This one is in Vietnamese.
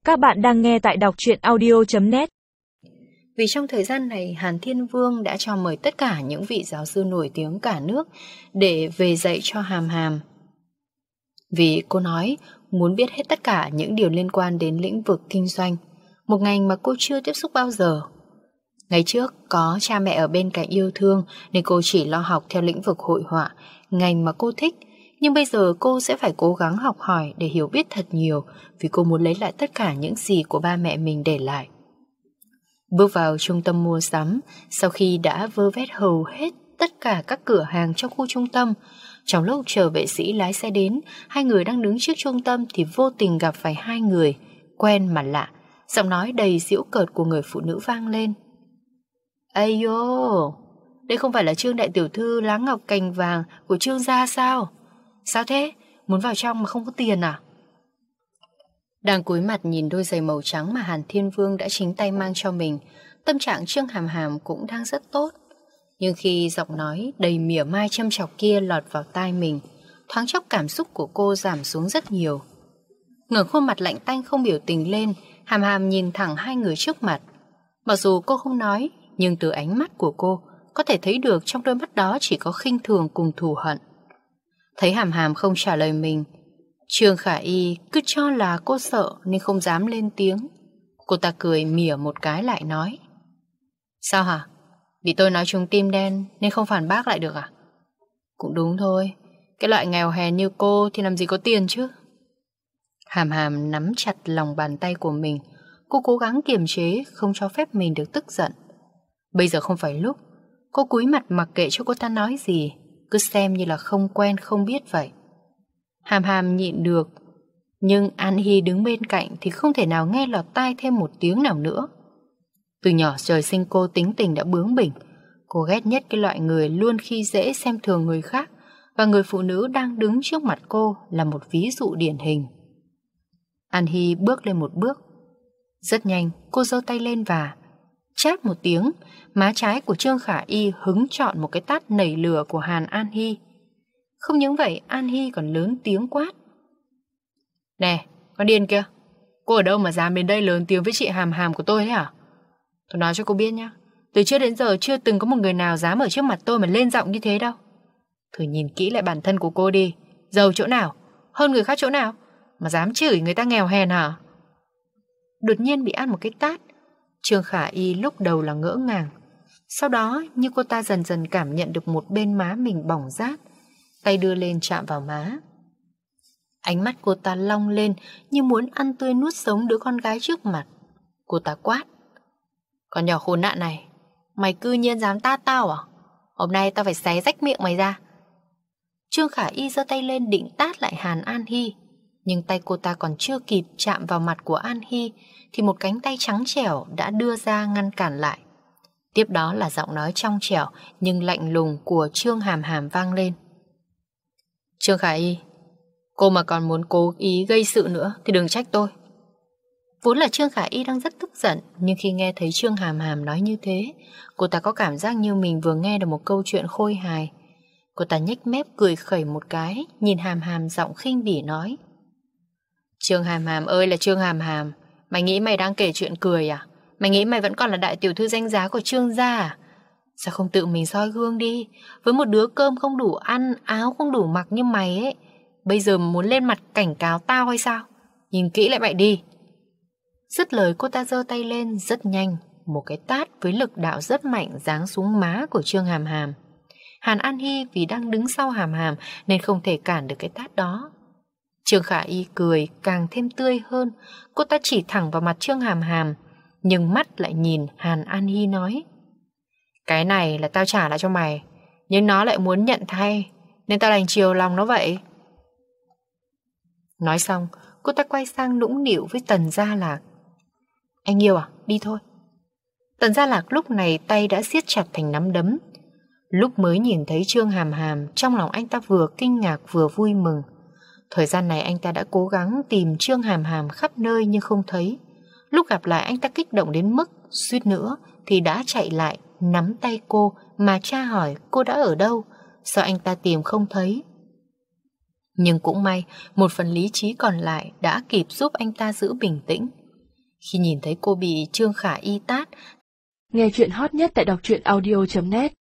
Các bạn đang nghe tại đọc truyện audio.net. Vì trong thời gian này, Hàn Thiên Vương đã cho mời tất cả những vị giáo sư nổi tiếng cả nước để về dạy cho Hàm Hàm. Vì cô nói muốn biết hết tất cả những điều liên quan đến lĩnh vực kinh doanh, một ngành mà cô chưa tiếp xúc bao giờ. Ngày trước có cha mẹ ở bên cạnh yêu thương nên cô chỉ lo học theo lĩnh vực hội họa, ngành mà cô thích. Nhưng bây giờ cô sẽ phải cố gắng học hỏi để hiểu biết thật nhiều, vì cô muốn lấy lại tất cả những gì của ba mẹ mình để lại. Bước vào trung tâm mua sắm, sau khi đã vơ vét hầu hết tất cả các cửa hàng trong khu trung tâm, trong lúc chờ vệ sĩ lái xe đến, hai người đang đứng trước trung tâm thì vô tình gặp phải hai người quen mà lạ. Giọng nói đầy giễu cợt của người phụ nữ vang lên. Ây dô, đây không phải là Trương đại tiểu thư lá ngọc cành vàng của Trương gia sao? Sao thế? Muốn vào trong mà không có tiền à? Đang cúi mặt nhìn đôi giày màu trắng mà Hàn Thiên Vương đã chính tay mang cho mình, tâm trạng Trương Hàm Hàm cũng đang rất tốt. Nhưng khi giọng nói đầy mỉa mai châm chọc kia lọt vào tai mình, thoáng chốc cảm xúc của cô giảm xuống rất nhiều. Ngẩng khuôn mặt lạnh tanh không biểu tình lên, Hàm Hàm nhìn thẳng hai người trước mặt. Mặc dù cô không nói, nhưng từ ánh mắt của cô có thể thấy được trong đôi mắt đó chỉ có khinh thường cùng thù hận. Thấy Hàm Hàm không trả lời mình, Trương Khả Y cứ cho là cô sợ nên không dám lên tiếng. Cô ta cười mỉa một cái lại nói. Sao hả? Vì tôi nói trúng tim đen nên không phản bác lại được à? Cũng đúng thôi, cái loại nghèo hèn như cô thì làm gì có tiền chứ. Hàm Hàm nắm chặt lòng bàn tay của mình. Cô cố gắng kiềm chế, không cho phép mình được tức giận. Bây giờ không phải lúc. Cô cúi mặt mặc kệ cho cô ta nói gì, cứ xem như là không quen không biết vậy. Hàm Hàm nhịn được, nhưng An Hy đứng bên cạnh thì không thể nào nghe lọt tai thêm một tiếng nào nữa. Từ nhỏ trời sinh cô tính tình đã bướng bỉnh. Cô ghét nhất cái loại người luôn khi dễ xem thường người khác, và người phụ nữ đang đứng trước mặt cô là một ví dụ điển hình. An Hy bước lên một bước. Rất nhanh cô giơ tay lên và chát một tiếng, má trái của Trương Khả Y hứng chọn một cái tát nảy lửa của Hàn An Hy. Không những vậy, An Hy còn lớn tiếng quát. Nè, con điên kia, cô ở đâu mà dám đến đây lớn tiếng với chị Hàm Hàm của tôi thế hả? Tôi nói cho cô biết nhá, từ trước đến giờ chưa từng có một người nào dám ở trước mặt tôi mà lên giọng như thế đâu. Thử nhìn kỹ lại bản thân của cô đi, giàu chỗ nào, hơn người khác chỗ nào, mà dám chửi người ta nghèo hèn hả? Đột nhiên bị ăn một cái tát, Trương Khả Y lúc đầu là ngỡ ngàng. Sau đó như cô ta dần dần cảm nhận được một bên má mình bỏng rát, tay đưa lên chạm vào má. Ánh mắt cô ta long lên như muốn ăn tươi nuốt sống đứa con gái trước mặt. Cô ta quát. Con nhỏ khốn nạn này, mày cư nhiên dám tát tao à? Hôm nay tao phải xé rách miệng mày ra. Trương Khả Y giơ tay lên định tát lại Hàn An Hy, nhưng tay cô ta còn chưa kịp chạm vào mặt của An Hy thì một cánh tay trắng trẻo đã đưa ra ngăn cản lại. Tiếp đó là giọng nói trong trẻo nhưng lạnh lùng của Trương Hàm Hàm vang lên. Trương Khả Y, cô mà còn muốn cố ý gây sự nữa thì đừng trách tôi. Vốn là Trương Khả Y đang rất tức giận, nhưng khi nghe thấy Trương Hàm Hàm nói như thế, cô ta có cảm giác như mình vừa nghe được một câu chuyện khôi hài. Cô ta nhếch mép cười khẩy một cái, nhìn Hàm Hàm giọng khinh bỉ nói. Trương Hàm Hàm ơi là Trương Hàm Hàm, mày nghĩ mày đang kể chuyện cười à? Mày nghĩ mày vẫn còn là đại tiểu thư danh giá của Trương gia à? Sao không tự mình soi gương đi? Với một đứa cơm không đủ ăn, áo không đủ mặc như mày ấy, bây giờ muốn lên mặt cảnh cáo tao hay sao? Nhìn kỹ lại mày đi. Dứt lời cô ta giơ tay lên rất nhanh, một cái tát với lực đạo rất mạnh giáng xuống má của Trương Hàm Hàm. Hàn An Hy vì đang đứng sau Hàm Hàm nên không thể cản được cái tát đó. Trương Khả Y cười càng thêm tươi hơn, cô ta chỉ thẳng vào mặt Trương Hàm Hàm, nhưng mắt lại nhìn Hàn An Hy nói. Cái này là tao trả lại cho mày, nhưng nó lại muốn nhận thay, nên tao đành chiều lòng nó vậy. Nói xong, cô ta quay sang nũng nịu với Tần Gia Lạc. Anh yêu à, đi thôi. Tần Gia Lạc lúc này tay đã siết chặt thành nắm đấm. Lúc mới nhìn thấy Trương Hàm Hàm, trong lòng anh ta vừa kinh ngạc vừa vui mừng. Thời gian này anh ta đã cố gắng tìm Trương Hàm Hàm khắp nơi nhưng không thấy. Lúc gặp lại anh ta kích động đến mức suýt nữa thì đã chạy lại nắm tay cô mà tra hỏi cô đã ở đâu, sao anh ta tìm không thấy. Nhưng cũng may, một phần lý trí còn lại đã kịp giúp anh ta giữ bình tĩnh. Khi nhìn thấy cô bị Trương Khả Y tát. Nghe chuyện hot nhất tại đọc truyện audio.net